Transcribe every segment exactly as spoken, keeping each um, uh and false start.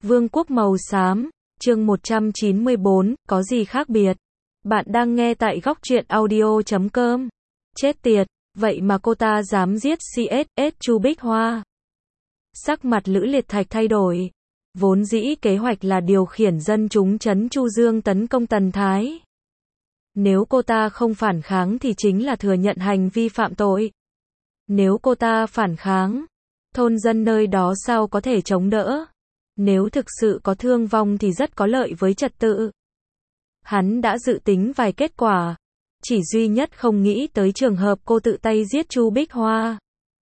Vương quốc màu xám, chương một trăm chín mươi bốn, có gì khác biệt? Bạn đang nghe tại góc truyện audio chấm com. Chết tiệt, vậy mà cô ta dám giết xê ét ét Chu Bích Hoa. Sắc mặt Lữ Liệt Thạch thay đổi. Vốn dĩ kế hoạch là điều khiển dân chúng trấn Chu Dương tấn công Tần Thái. Nếu cô ta không phản kháng thì chính là thừa nhận hành vi phạm tội. Nếu cô ta phản kháng, thôn dân nơi đó sao có thể chống đỡ? Nếu thực sự có thương vong thì rất có lợi với trật tự. Hắn đã dự tính vài kết quả, chỉ duy nhất không nghĩ tới trường hợp cô tự tay giết Chu Bích Hoa.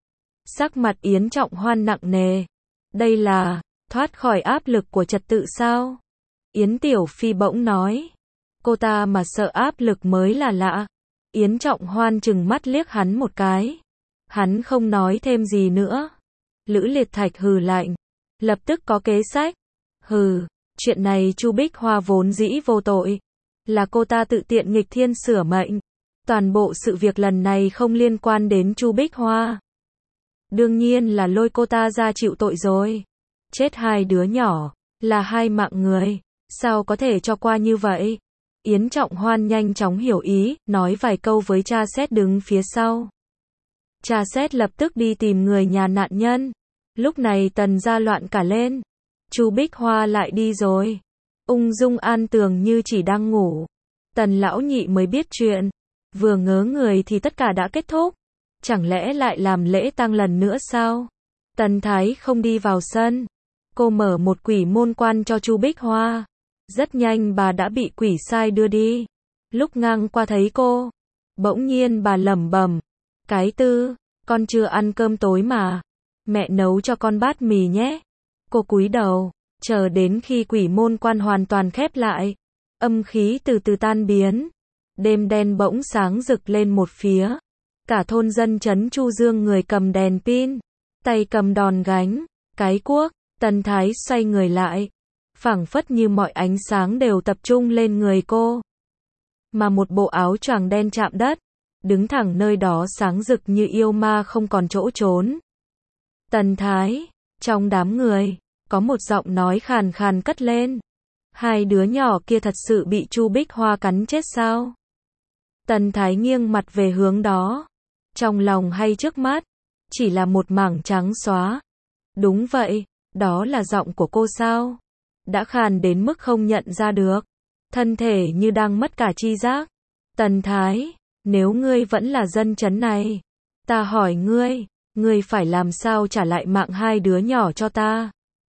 Sắc mặt Yến Trọng Hoan nặng nề. Đây là thoát khỏi áp lực của trật tự sao? Yến Tiểu Phi bỗng nói. Cô ta mà sợ áp lực mới là lạ. Yến Trọng Hoan trừng mắt liếc hắn một cái. Hắn không nói thêm gì nữa. Lữ Liệt Thạch hừ lạnh. Lập tức có kế sách. Hừ, chuyện này Chu Bích Hoa vốn dĩ vô tội. Là cô ta tự tiện nghịch thiên sửa mệnh. Toàn bộ sự việc lần này không liên quan đến Chu Bích Hoa. Đương nhiên là lôi cô ta ra chịu tội rồi. Chết hai đứa nhỏ, là hai mạng người. Sao có thể cho qua như vậy? Yến Trọng Hoan nhanh chóng hiểu ý, nói vài câu với cha xét đứng phía sau. Cha xét lập tức đi tìm người nhà nạn nhân. Lúc này Tần gia loạn cả lên. Chu Bích Hoa lại đi rồi. Ung dung an tường như chỉ đang ngủ. Tần lão nhị mới biết chuyện. Vừa ngớ người thì tất cả đã kết thúc. Chẳng lẽ lại làm lễ tang lần nữa sao? Tần Thái không đi vào sân. Cô mở một quỷ môn quan cho Chu Bích Hoa. Rất nhanh bà đã bị quỷ sai đưa đi. Lúc ngang qua thấy cô, bỗng nhiên bà lẩm bẩm. Cái tư, con chưa ăn cơm tối mà. Mẹ nấu cho con bát mì nhé. Cô cúi đầu, chờ đến khi quỷ môn quan hoàn toàn khép lại. Âm khí từ từ tan biến. Đêm đen bỗng sáng rực lên một phía. Cả thôn dân trấn Chu Dương người cầm đèn pin, tay cầm đòn gánh, cái cuốc. Tần Thái xoay người lại. Phảng phất như mọi ánh sáng đều tập trung lên người cô. Mà một bộ áo choàng đen chạm đất, đứng thẳng nơi đó sáng rực như yêu ma không còn chỗ trốn. Tần Thái, trong đám người, có một giọng nói khàn khàn cất lên. Hai đứa nhỏ kia thật sự bị Chu Bích Hoa cắn chết sao? Tần Thái nghiêng mặt về hướng đó. Trong lòng hay trước mắt, chỉ là một mảng trắng xóa. Đúng vậy, đó là giọng của cô sao? Đã khàn đến mức không nhận ra được. Thân thể như đang mất cả tri giác. Tần Thái, nếu ngươi vẫn là dân trấn này, ta hỏi ngươi, ngươi phải làm sao trả lại mạng hai đứa nhỏ cho ta?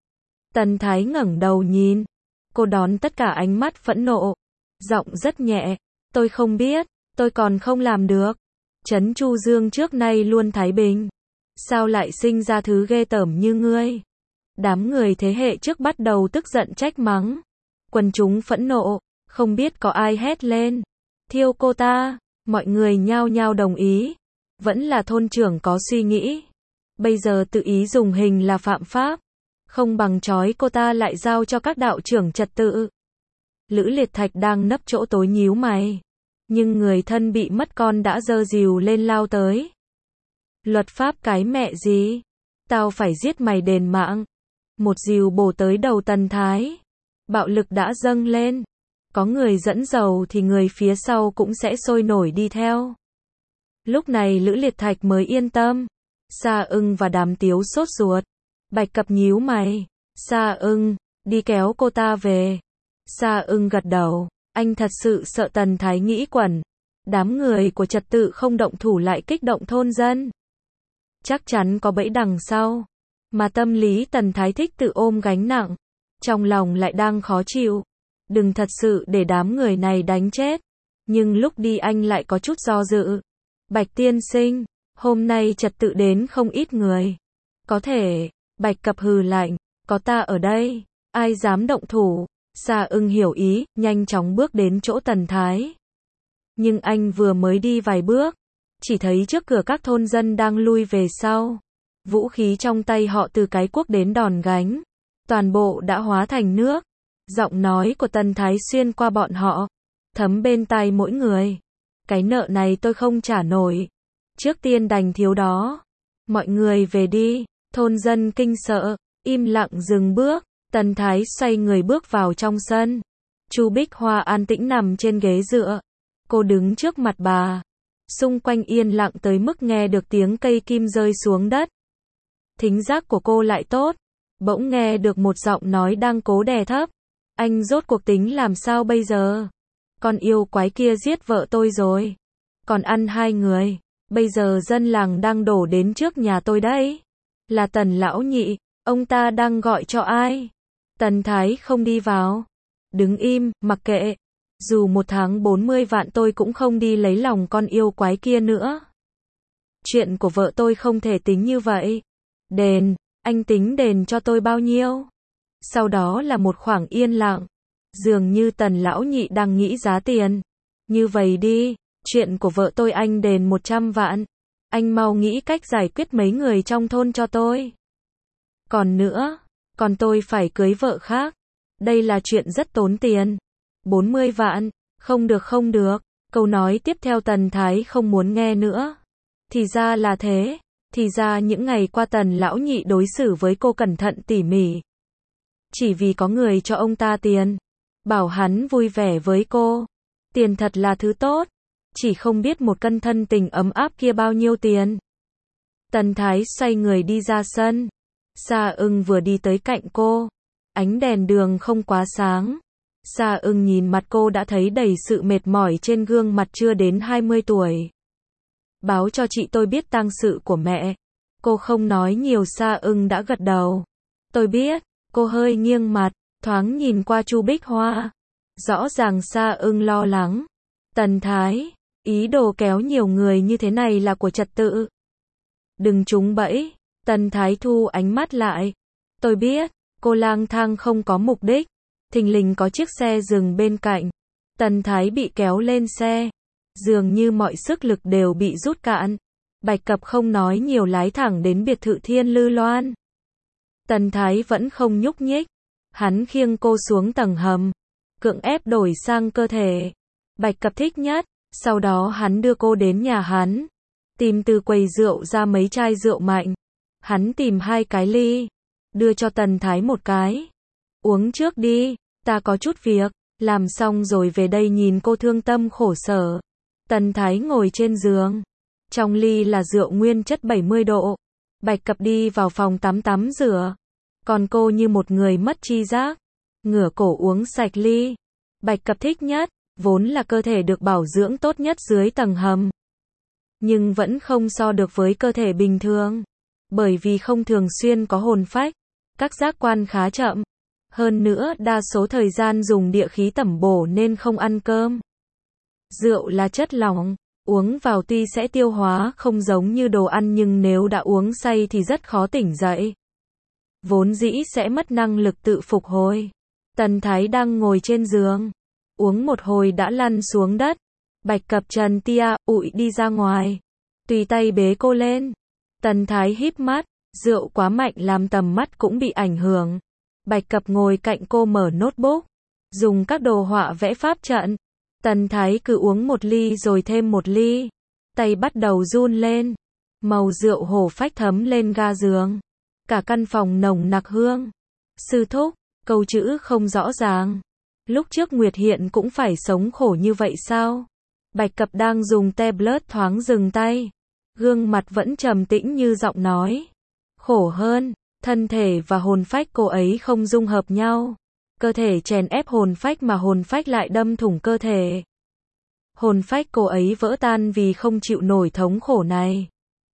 Tần Thái ngẩng đầu nhìn. Cô đón tất cả ánh mắt phẫn nộ. Giọng rất nhẹ. Tôi không biết, tôi còn không làm được. Trấn Chu Dương trước nay luôn thái bình. Sao lại sinh ra thứ ghê tởm như ngươi? Đám người thế hệ trước bắt đầu tức giận trách mắng. Quần chúng phẫn nộ, không biết có ai hét lên. Thiêu cô ta, mọi người nhao nhao đồng ý. Vẫn là thôn trưởng có suy nghĩ. Bây giờ tự ý dùng hình là phạm pháp. Không bằng trói cô ta lại giao cho các đạo trưởng trật tự. Lữ Liệt Thạch đang nấp chỗ tối nhíu mày. Nhưng người thân bị mất con đã giơ rìu lên lao tới. Luật pháp cái mẹ gì? Tao phải giết mày đền mạng. Một rìu bổ tới đầu Tần Thái. Bạo lực đã dâng lên. Có người dẫn dầu thì người phía sau cũng sẽ sôi nổi đi theo. Lúc này Lữ Liệt Thạch mới yên tâm. Sa Ưng và Đàm Tiếu sốt ruột. Bạch Cập nhíu mày. Sa Ưng, đi kéo cô ta về. Sa Ưng gật đầu. Anh thật sự sợ Tần Thái nghĩ quẩn. Đám người của trật tự không động thủ lại kích động thôn dân. Chắc chắn có bẫy đằng sau. Mà tâm lý Tần Thái thích tự ôm gánh nặng. Trong lòng lại đang khó chịu. Đừng thật sự để đám người này đánh chết. Nhưng lúc đi anh lại có chút do dự. Bạch tiên sinh, hôm nay trật tự đến không ít người. Có thể, Bạch Cập hừ lạnh, có ta ở đây, ai dám động thủ? Sa Ưng hiểu ý, nhanh chóng bước đến chỗ Tần Thái. Nhưng anh vừa mới đi vài bước, chỉ thấy trước cửa các thôn dân đang lui về sau. Vũ khí trong tay họ từ cái cuốc đến đòn gánh, toàn bộ đã hóa thành nước. Giọng nói của Tần Thái xuyên qua bọn họ, thấm bên tai mỗi người. Cái nợ này tôi không trả nổi. Trước tiên đành thiếu đó. Mọi người về đi. Thôn dân kinh sợ, im lặng dừng bước. Tần Thái xoay người bước vào trong sân. Chu Bích Hoa an tĩnh nằm trên ghế dựa. Cô đứng trước mặt bà. Xung quanh yên lặng tới mức nghe được tiếng cây kim rơi xuống đất. Thính giác của cô lại tốt. Bỗng nghe được một giọng nói đang cố đè thấp. Anh rốt cuộc tính làm sao bây giờ? Con yêu quái kia giết vợ tôi rồi. Còn ăn hai người. Bây giờ dân làng đang đổ đến trước nhà tôi đấy. Là Tần lão nhị. Ông ta đang gọi cho ai? Tần Thái không đi vào. Đứng im, mặc kệ. Dù một tháng bốn mươi vạn tôi cũng không đi lấy lòng con yêu quái kia nữa. Chuyện của vợ tôi không thể tính như vậy. Đền, anh tính đền cho tôi bao nhiêu? Sau đó là một khoảng yên lặng. Dường như Tần lão nhị đang nghĩ giá tiền. Như vậy đi, chuyện của vợ tôi anh đền một trăm vạn. Anh mau nghĩ cách giải quyết mấy người trong thôn cho tôi. Còn nữa, còn tôi phải cưới vợ khác. Đây là chuyện rất tốn tiền. bốn mươi vạn, không được không được. Câu nói tiếp theo Tần Thái không muốn nghe nữa. Thì ra là thế. Thì ra những ngày qua Tần lão nhị đối xử với cô cẩn thận tỉ mỉ. Chỉ vì có người cho ông ta tiền. Bảo hắn vui vẻ với cô. Tiền thật là thứ tốt. Chỉ không biết một cân thân tình ấm áp kia bao nhiêu tiền. Tần Thái xoay người đi ra sân. Sa Ưng vừa đi tới cạnh cô. Ánh đèn đường không quá sáng. Sa Ưng nhìn mặt cô đã thấy đầy sự mệt mỏi trên gương mặt chưa đến hai mươi tuổi. Báo cho chị tôi biết tang sự của mẹ. Cô không nói nhiều, Sa Ưng đã gật đầu. Tôi biết. Cô hơi nghiêng mặt, thoáng nhìn qua Chu Bích Hoa. Rõ ràng Sa Ưng lo lắng. Tần Thái, ý đồ kéo nhiều người như thế này là của trật tự. Đừng trúng bẫy. Tần Thái thu ánh mắt lại. Tôi biết. Cô lang thang không có mục đích. Thình lình có chiếc xe dừng bên cạnh. Tần Thái bị kéo lên xe. Dường như mọi sức lực đều bị rút cạn. Bạch Cập không nói nhiều lái thẳng đến biệt thự Thiên Lư Loan. Tần Thái vẫn không nhúc nhích. Hắn khiêng cô xuống tầng hầm. Cưỡng ép đổi sang cơ thể. Bạch Cập thích nhất. Sau đó hắn đưa cô đến nhà hắn. Tìm từ quầy rượu ra mấy chai rượu mạnh. Hắn tìm hai cái ly. Đưa cho Tần Thái một cái. Uống trước đi. Ta có chút việc. Làm xong rồi về đây nhìn cô thương tâm khổ sở. Tần Thái ngồi trên giường. Trong ly là rượu nguyên chất bảy mươi độ. Bạch Cập đi vào phòng tắm tắm rửa. Còn cô như một người mất tri giác. Ngửa cổ uống sạch ly. Bạch Cập thích nhất. Vốn là cơ thể được bảo dưỡng tốt nhất dưới tầng hầm. Nhưng vẫn không so được với cơ thể bình thường. Bởi vì không thường xuyên có hồn phách. Các giác quan khá chậm. Hơn nữa đa số thời gian dùng địa khí tẩm bổ nên không ăn cơm. Rượu là chất lỏng. Uống vào tuy sẽ tiêu hóa không giống như đồ ăn nhưng nếu đã uống say thì rất khó tỉnh dậy. Vốn dĩ sẽ mất năng lực tự phục hồi. Tần Thái đang ngồi trên giường. Uống một hồi đã lăn xuống đất. Bạch Cập trần tia, ụi đi ra ngoài. Tùy tay bế cô lên. Tần Thái híp mắt. Rượu quá mạnh làm tầm mắt cũng bị ảnh hưởng. Bạch Cập ngồi cạnh cô mở notebook. Dùng các đồ họa vẽ pháp trận. Tần Thái cứ uống một ly rồi thêm một ly. Tay bắt đầu run lên. Màu rượu hổ phách thấm lên ga giường. Cả căn phòng nồng nặc hương. Sư thúc, câu chữ không rõ ràng. Lúc trước Nguyệt Hiện cũng phải sống khổ như vậy sao? Bạch Cập đang dùng tablet thoáng dừng tay. Gương mặt vẫn trầm tĩnh như giọng nói. Khổ hơn, thân thể và hồn phách cô ấy không dung hợp nhau. Cơ thể chèn ép hồn phách mà hồn phách lại đâm thủng cơ thể. Hồn phách cô ấy vỡ tan vì không chịu nổi thống khổ này.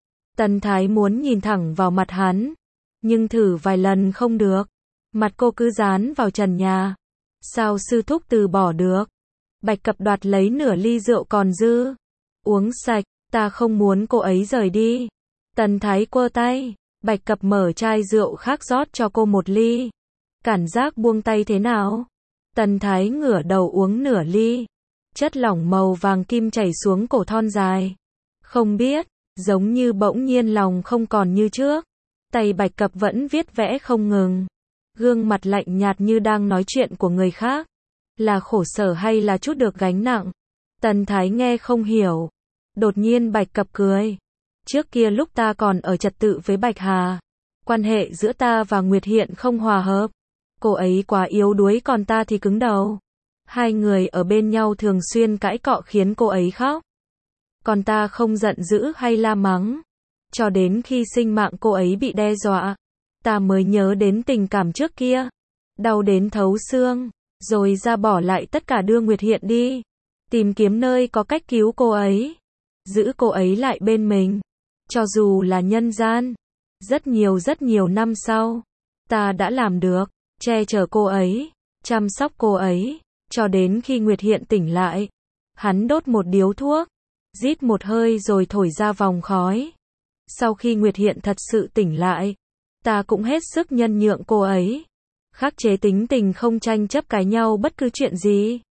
Tần Thái muốn nhìn thẳng vào mặt hắn. Nhưng thử vài lần không được. Mặt cô cứ dán vào trần nhà. Sao sư thúc từ bỏ được? Bạch Cập đoạt lấy nửa ly rượu còn dư. Uống sạch, ta không muốn cô ấy rời đi. Tần Thái quơ tay. Bạch Cập mở chai rượu khác rót cho cô một ly. Cảm giác buông tay thế nào? Tần Thái ngửa đầu uống nửa ly. Chất lỏng màu vàng kim chảy xuống cổ thon dài. Không biết, giống như bỗng nhiên lòng không còn như trước. Tay Bạch Cập vẫn viết vẽ không ngừng. Gương mặt lạnh nhạt như đang nói chuyện của người khác. Là khổ sở hay là chút được gánh nặng? Tần Thái nghe không hiểu. Đột nhiên Bạch Cập cười. Trước kia lúc ta còn ở trật tự với Bạch Hà. Quan hệ giữa ta và Nguyệt Hiện không hòa hợp. Cô ấy quá yếu đuối còn ta thì cứng đầu. Hai người ở bên nhau thường xuyên cãi cọ khiến cô ấy khóc. Còn ta không giận dữ hay la mắng. Cho đến khi sinh mạng cô ấy bị đe dọa, ta mới nhớ đến tình cảm trước kia. Đau đến thấu xương, rồi ra bỏ lại tất cả đưa Nguyệt Hiện đi. Tìm kiếm nơi có cách cứu cô ấy. Giữ cô ấy lại bên mình. Cho dù là nhân gian. Rất nhiều rất nhiều năm sau, ta đã làm được. Che chở cô ấy, chăm sóc cô ấy, cho đến khi Nguyệt Hiện tỉnh lại. Hắn đốt một điếu thuốc, rít một hơi rồi thổi ra vòng khói. Sau khi Nguyệt Hiện thật sự tỉnh lại, ta cũng hết sức nhân nhượng cô ấy. Khắc chế tính tình không tranh chấp cãi nhau bất cứ chuyện gì.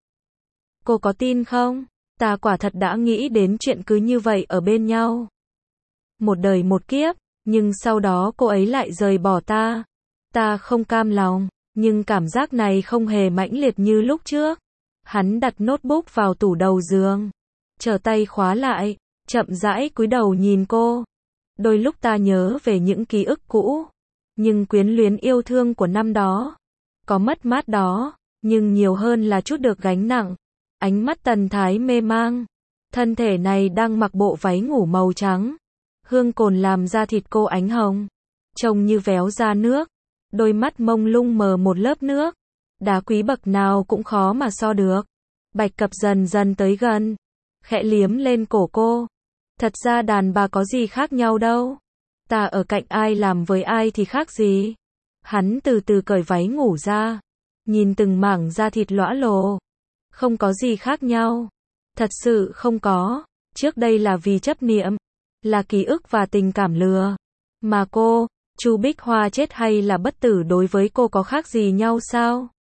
Cô có tin không? Ta quả thật đã nghĩ đến chuyện cứ như vậy ở bên nhau. Một đời một kiếp, nhưng sau đó cô ấy lại rời bỏ ta. Ta không cam lòng, nhưng cảm giác này không hề mãnh liệt như lúc trước. Hắn đặt notebook vào tủ đầu giường, trở tay khóa lại, chậm rãi cúi đầu nhìn cô. Đôi lúc ta nhớ về những ký ức cũ, nhưng quyến luyến yêu thương của năm đó. Có mất mát đó, nhưng nhiều hơn là chút được gánh nặng. Ánh mắt Tần Thái mê mang. Thân thể này đang mặc bộ váy ngủ màu trắng. Hương cồn làm da thịt cô ánh hồng. Trông như véo ra nước. Đôi mắt mông lung mờ một lớp nước. Đá quý bậc nào cũng khó mà so được. Bạch Cập dần dần tới gần. Khẽ liếm lên cổ cô. Thật ra đàn bà có gì khác nhau đâu. Ta ở cạnh ai làm với ai thì khác gì. Hắn từ từ cởi váy ngủ ra. Nhìn từng mảng da thịt lõa lồ. Không có gì khác nhau. Thật sự không có. Trước đây là vì chấp niệm. Là ký ức và tình cảm lừa. Mà cô, Chu Bích Hoa chết hay là bất tử đối với cô có khác gì nhau sao?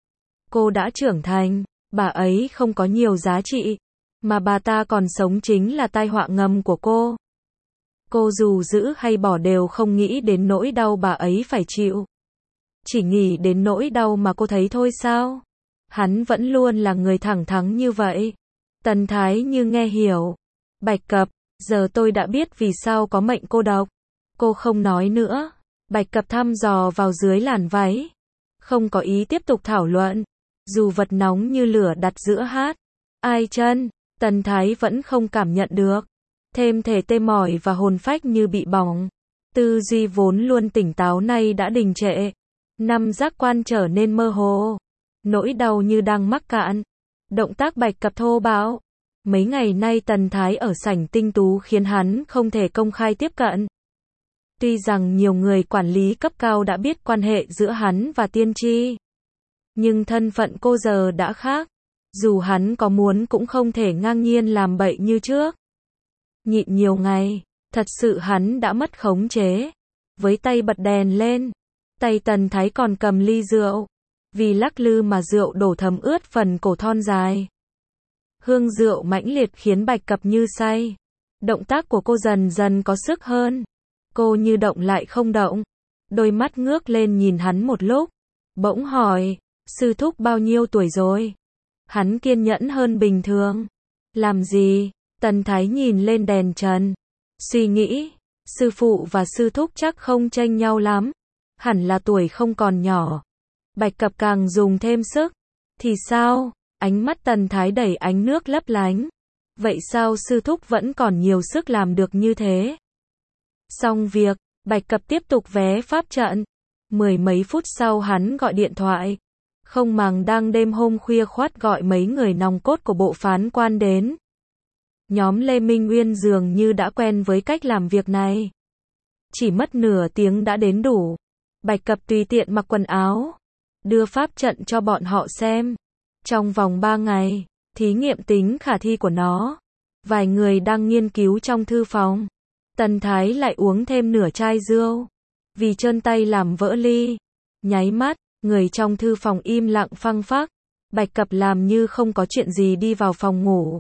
Cô đã trưởng thành. Bà ấy không có nhiều giá trị. Mà bà ta còn sống chính là tai họa ngầm của cô. Cô dù giữ hay bỏ đều không nghĩ đến nỗi đau bà ấy phải chịu. Chỉ nghĩ đến nỗi đau mà cô thấy thôi sao? Hắn vẫn luôn là người thẳng thắn như vậy. Tần Thái như nghe hiểu. Bạch Cập, giờ tôi đã biết vì sao có mệnh cô độc. Cô không nói nữa. Bạch Cập thăm dò vào dưới làn váy. Không có ý tiếp tục thảo luận. Dù vật nóng như lửa đặt giữa hát. Ai chân, Tần Thái vẫn không cảm nhận được. Thêm thể tê mỏi và hồn phách như bị bỏng. Tư duy vốn luôn tỉnh táo nay đã đình trệ. Năm giác quan trở nên mơ hồ. Nỗi đau như đang mắc cạn. Động tác Bạch Cập thô bạo. Mấy ngày nay Tần Thái ở sảnh tinh tú khiến hắn không thể công khai tiếp cận. Tuy rằng nhiều người quản lý cấp cao đã biết quan hệ giữa hắn và tiên tri. Nhưng thân phận cô giờ đã khác. Dù hắn có muốn cũng không thể ngang nhiên làm bậy như trước. Nhịn nhiều ngày, thật sự hắn đã mất khống chế. Với tay bật đèn lên, tay Tần Thái còn cầm ly rượu. Vì lắc lư mà rượu đổ thấm ướt phần cổ thon dài. Hương rượu mãnh liệt khiến Bạch Cập như say. Động tác của cô dần dần có sức hơn. Cô như động lại không động. Đôi mắt ngước lên nhìn hắn một lúc. Bỗng hỏi, sư thúc bao nhiêu tuổi rồi? Hắn kiên nhẫn hơn bình thường. Làm gì? Tần Thái nhìn lên đèn trần. Suy nghĩ, sư phụ và sư thúc chắc không chênh nhau lắm. Hẳn là tuổi không còn nhỏ. Bạch Cập càng dùng thêm sức. Thì sao? Ánh mắt Tần Thái đẩy ánh nước lấp lánh. Vậy sao sư thúc vẫn còn nhiều sức làm được như thế? Xong việc, Bạch Cập tiếp tục vé pháp trận. Mười mấy phút sau hắn gọi điện thoại. Không màng đang đêm hôm khuya khoắt gọi mấy người nòng cốt của bộ phán quan đến. Nhóm Lê Minh Uyên dường như đã quen với cách làm việc này. Chỉ mất nửa tiếng đã đến đủ. Bạch Cập tùy tiện mặc quần áo. Đưa pháp trận cho bọn họ xem. Trong vòng ba ngày, thí nghiệm tính khả thi của nó. Vài người đang nghiên cứu trong thư phòng. Tần Thái lại uống thêm nửa chai rượu. Vì trơn tay làm vỡ ly. Nháy mắt, người trong thư phòng im lặng phăng phắc. Bạch Cập làm như không có chuyện gì đi vào phòng ngủ.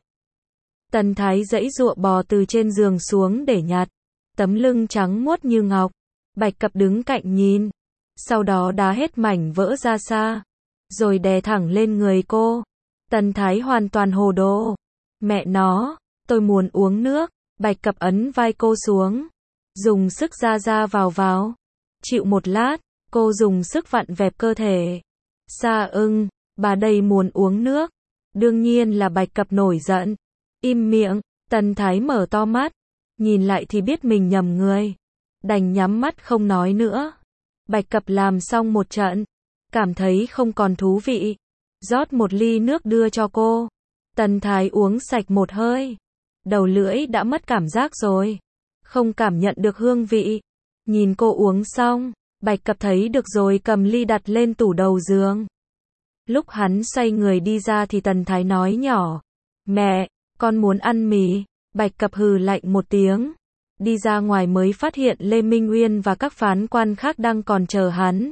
Tần Thái giãy giụa bò từ trên giường xuống để nhặt. Tấm lưng trắng muốt như ngọc. Bạch Cập đứng cạnh nhìn. Sau đó đá hết mảnh vỡ ra xa. Rồi đè thẳng lên người cô. Tần Thái hoàn toàn hồ đồ. Mẹ nó, tôi muốn uống nước. Bạch Cập ấn vai cô xuống. Dùng sức ra ra vào vào. Chịu một lát, Cô dùng sức vặn vẹp cơ thể. Sa ưng, bà đây muốn uống nước. Đương nhiên là Bạch Cập nổi giận. Im miệng, Tần Thái mở to mắt. Nhìn lại thì biết mình nhầm người. Đành nhắm mắt không nói nữa. Bạch Cập làm xong một trận. Cảm thấy không còn thú vị. Rót một ly nước đưa cho cô. Tần Thái uống sạch một hơi. Đầu lưỡi đã mất cảm giác rồi. Không cảm nhận được hương vị. Nhìn cô uống xong, Bạch Cập thấy được rồi cầm ly đặt lên tủ đầu giường. Lúc hắn xoay người đi ra thì Tần Thái nói nhỏ. Mẹ, con muốn ăn mì. Bạch Cập hừ lạnh một tiếng. Đi ra ngoài mới phát hiện Lê Minh Uyên và các phán quan khác đang còn chờ hắn.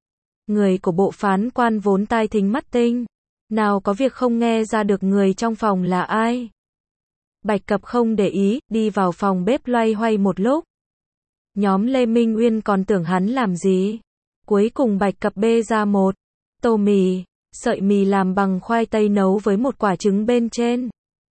Người của bộ phán quan vốn tai thính mắt tinh. Nào có việc không nghe ra được người trong phòng là ai. Bạch Cập không để ý, đi vào phòng bếp loay hoay một lúc. Nhóm Lê Minh Uyên còn tưởng hắn làm gì. Cuối cùng Bạch Cập bê ra một tô mì, sợi mì làm bằng khoai tây nấu với một quả trứng bên trên.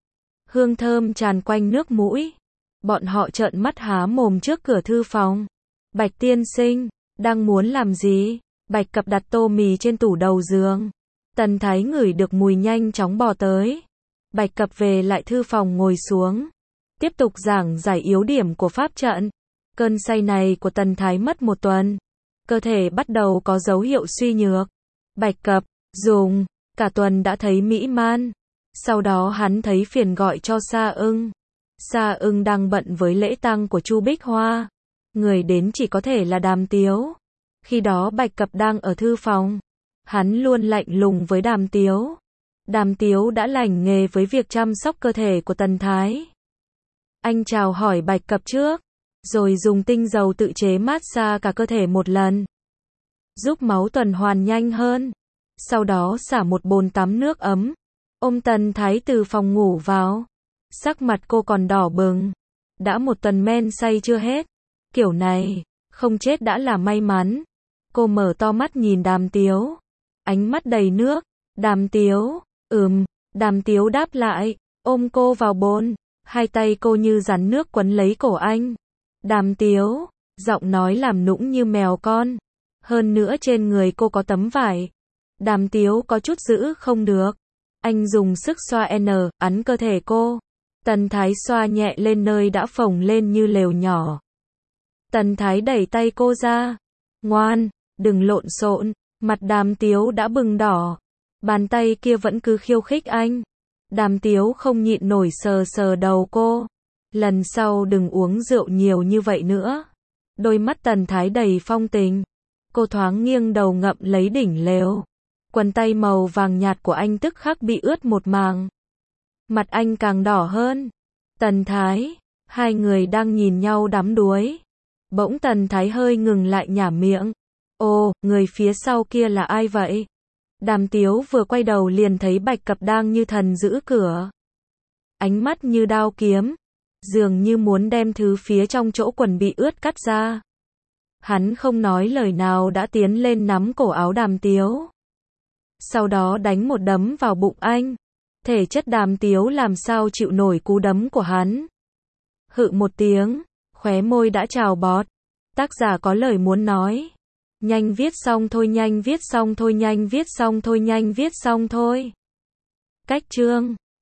Hương thơm tràn quanh nước mũi. Bọn họ trợn mắt há mồm trước cửa thư phòng. Bạch tiên sinh, đang muốn làm gì? Bạch Cập đặt tô mì trên tủ đầu giường. Tần Thái ngửi được mùi nhanh chóng bò tới. Bạch Cập về lại thư phòng ngồi xuống. Tiếp tục giảng giải yếu điểm của pháp trận. Cơn say này của Tần Thái mất một tuần. Cơ thể bắt đầu có dấu hiệu suy nhược. Bạch Cập, dùng, cả tuần đã thấy mỹ man. Sau đó hắn thấy phiền gọi cho Sa ưng. Sa ưng đang bận với lễ tang của Chu Bích Hoa. Người đến chỉ có thể là Đàm Tiếu. Khi đó Bạch Cập đang ở thư phòng. Hắn luôn lạnh lùng với Đàm Tiếu. Đàm Tiếu đã lành nghề với việc chăm sóc cơ thể của Tần Thái. Anh chào hỏi Bạch Cập trước, rồi dùng tinh dầu tự chế massage cả cơ thể một lần. Giúp máu tuần hoàn nhanh hơn. Sau đó xả một bồn tắm nước ấm. Ôm Tần Thái từ phòng ngủ vào. Sắc mặt cô còn đỏ bừng. Đã một tuần men say chưa hết. Kiểu này, không chết đã là may mắn. Cô mở to mắt nhìn Đàm Tiếu. Ánh mắt đầy nước. Đàm Tiếu, ừm, Đàm Tiếu đáp lại, ôm cô vào bồn. Hai tay cô như rắn nước quấn lấy cổ anh. Đàm Tiếu, giọng nói làm nũng như mèo con. Hơn nữa trên người cô có tấm vải. Đàm Tiếu có chút giữ không được. Anh dùng sức xoa n, ấn cơ thể cô. Tần Thái xoa nhẹ lên nơi đã phồng lên như lều nhỏ. Tần Thái đẩy tay cô ra. Ngoan, đừng lộn xộn. Mặt Đàm Tiếu đã bừng đỏ. Bàn tay kia vẫn cứ khiêu khích anh. Đàm Tiếu không nhịn nổi sờ sờ đầu cô. Lần sau đừng uống rượu nhiều như vậy nữa. Đôi mắt Tần Thái đầy phong tình. Cô thoáng nghiêng đầu ngậm lấy đỉnh lều. Quần tay màu vàng nhạt của anh tức khắc bị ướt một màng. Mặt anh càng đỏ hơn. Tần Thái, hai người đang nhìn nhau đắm đuối. Bỗng Tần Thái hơi ngừng lại nhả miệng. Ồ, người phía sau kia là ai vậy? Đàm Tiếu vừa quay đầu liền thấy Bạch Cập đang như thần giữ cửa. Ánh mắt như đao kiếm. Dường như muốn đem thứ phía trong chỗ quần bị ướt cắt ra. Hắn không nói lời nào đã tiến lên nắm cổ áo Đàm Tiếu. Sau đó đánh một đấm vào bụng anh. Thể chất Đàm Tiếu làm sao chịu nổi cú đấm của hắn. Hự một tiếng, khóe môi đã trào bọt. Tác giả có lời muốn nói. Nhanh viết xong thôi, nhanh viết xong thôi, nhanh viết xong thôi, nhanh viết xong thôi. Cách chương